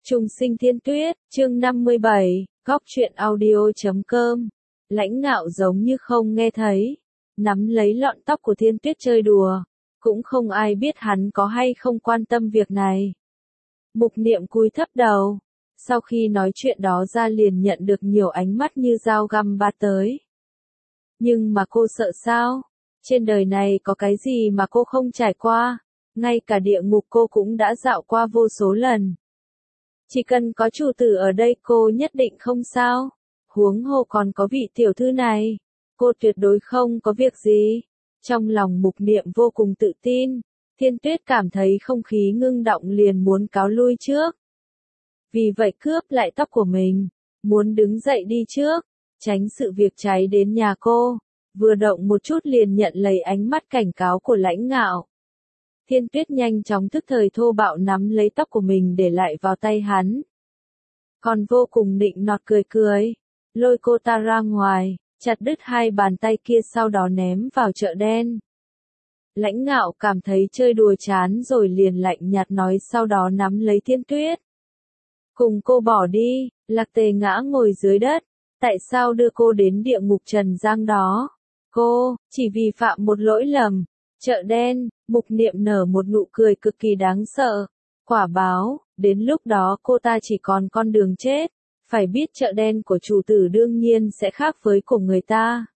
Trùng sinh thiên tuyết, chương 57, góc truyện audio.com. Lãnh Ngạo giống như không nghe thấy, nắm lấy lọn tóc của thiên tuyết chơi đùa, cũng không ai biết hắn có hay không quan tâm việc này. Mục Niệm cúi thấp đầu, sau khi nói chuyện đó ra liền nhận được nhiều ánh mắt như dao găm bạt tới. Nhưng mà cô sợ sao? Trên đời này có cái gì mà cô không trải qua, ngay cả địa ngục cô cũng đã dạo qua vô số lần. Chỉ cần có chủ tử ở đây cô nhất định không sao. Huống hồ còn có vị tiểu thư này, cô tuyệt đối không có việc gì. Trong lòng Mục Niệm vô cùng tự tin, Thiên Tuyết cảm thấy không khí ngưng động liền muốn cáo lui trước. Vì vậy cướp lại tóc của mình, muốn đứng dậy đi trước, tránh sự việc cháy đến nhà cô. Vừa động một chút liền nhận lấy ánh mắt cảnh cáo của Lãnh Ngạo. Thiên Tuyết nhanh chóng thức thời thô bạo nắm lấy tóc của mình để lại vào tay hắn. Còn vô cùng nịnh nọt cười cười, lôi cô ta ra ngoài, chặt đứt hai bàn tay kia sau đó ném vào chợ đen. Lãnh Ngạo cảm thấy chơi đùa chán rồi liền lạnh nhạt nói sau đó nắm lấy Thiên Tuyết. Cùng cô bỏ đi, Lạc Tề ngã ngồi dưới đất, tại sao đưa cô đến địa ngục trần gian đó? Cô, chỉ vì phạm một lỗi lầm. Chợ đen, Mục Niệm nở một nụ cười cực kỳ đáng sợ. Quả báo, đến lúc đó cô ta chỉ còn con đường chết. Phải biết chợ đen của chủ tử đương nhiên sẽ khác với của người ta.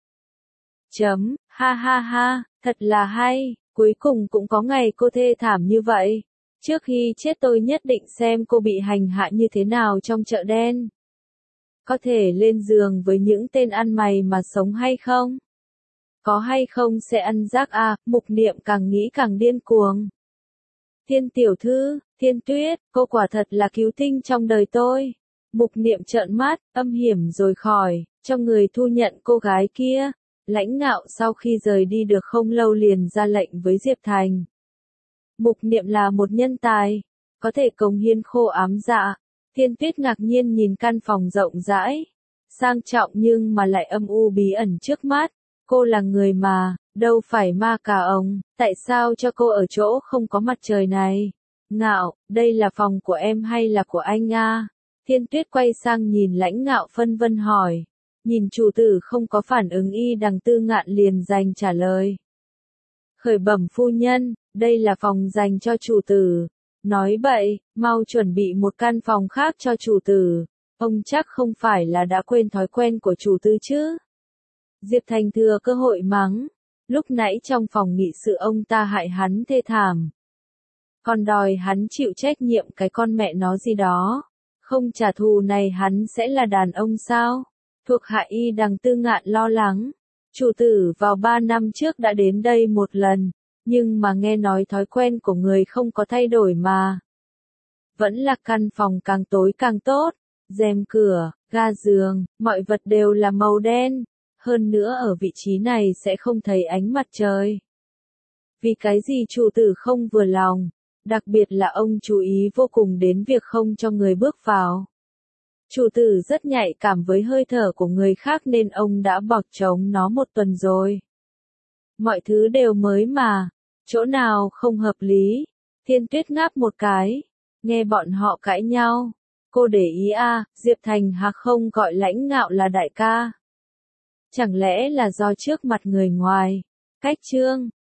Ha ha ha, thật là hay, cuối cùng cũng có ngày cô thê thảm như vậy. Trước khi chết tôi nhất định xem cô bị hành hạ như thế nào trong chợ đen. Có thể lên giường với những tên ăn mày mà sống hay không? Có hay không sẽ ăn rác à? Mục Niệm càng nghĩ càng điên cuồng. Thiên tiểu thư, Thiên Tuyết, cô quả thật là cứu tinh trong đời tôi. Mục Niệm trợn mắt, âm hiểm rồi khỏi, trong người thu nhận cô gái kia. Lãnh Ngạo sau khi rời đi được không lâu liền ra lệnh với Diệp Thành. Mục Niệm là một nhân tài, có thể cống hiến khô ám dạ. Thiên Tuyết ngạc nhiên nhìn căn phòng rộng rãi, sang trọng nhưng mà lại âm u bí ẩn trước mắt. Cô là người mà, đâu phải ma cà ông, tại sao cho cô ở chỗ không có mặt trời này? Ngạo, đây là phòng của em hay là của anh à? Thiên Tuyết quay sang nhìn Lãnh Ngạo phân vân hỏi. Nhìn chủ tử không có phản ứng y đằng Tư Ngạn liền dành trả lời. Khởi bẩm phu nhân, đây là phòng dành cho chủ tử. Nói bậy, mau chuẩn bị một căn phòng khác cho chủ tử. Ông chắc không phải là đã quên thói quen của chủ tử chứ? Diệp Thành thừa cơ hội mắng, lúc nãy trong phòng nghị sự ông ta hại hắn thê thảm. Còn đòi hắn chịu trách nhiệm cái con mẹ nó gì đó, không trả thù này hắn sẽ là đàn ông sao? Thuộc hạ y đằng Tư Ngạn lo lắng, chủ tử vào 3 năm trước đã đến đây một lần, nhưng mà nghe nói thói quen của người không có thay đổi mà. Vẫn là căn phòng càng tối càng tốt, rèm cửa, ga giường, mọi vật đều là màu đen. Hơn nữa ở vị trí này sẽ không thấy ánh mặt trời. Vì cái gì chủ tử không vừa lòng, đặc biệt là ông chú ý vô cùng đến việc không cho người bước vào. Chủ tử rất nhạy cảm với hơi thở của người khác nên ông đã bỏ trống nó một tuần rồi. Mọi thứ đều mới mà, chỗ nào không hợp lý. Thiên Tuyết ngáp một cái, nghe bọn họ cãi nhau. Cô để ý à, Diệp Thành hạc không gọi Lãnh Ngạo là đại ca. Chẳng lẽ là do trước mặt người ngoài, cách chương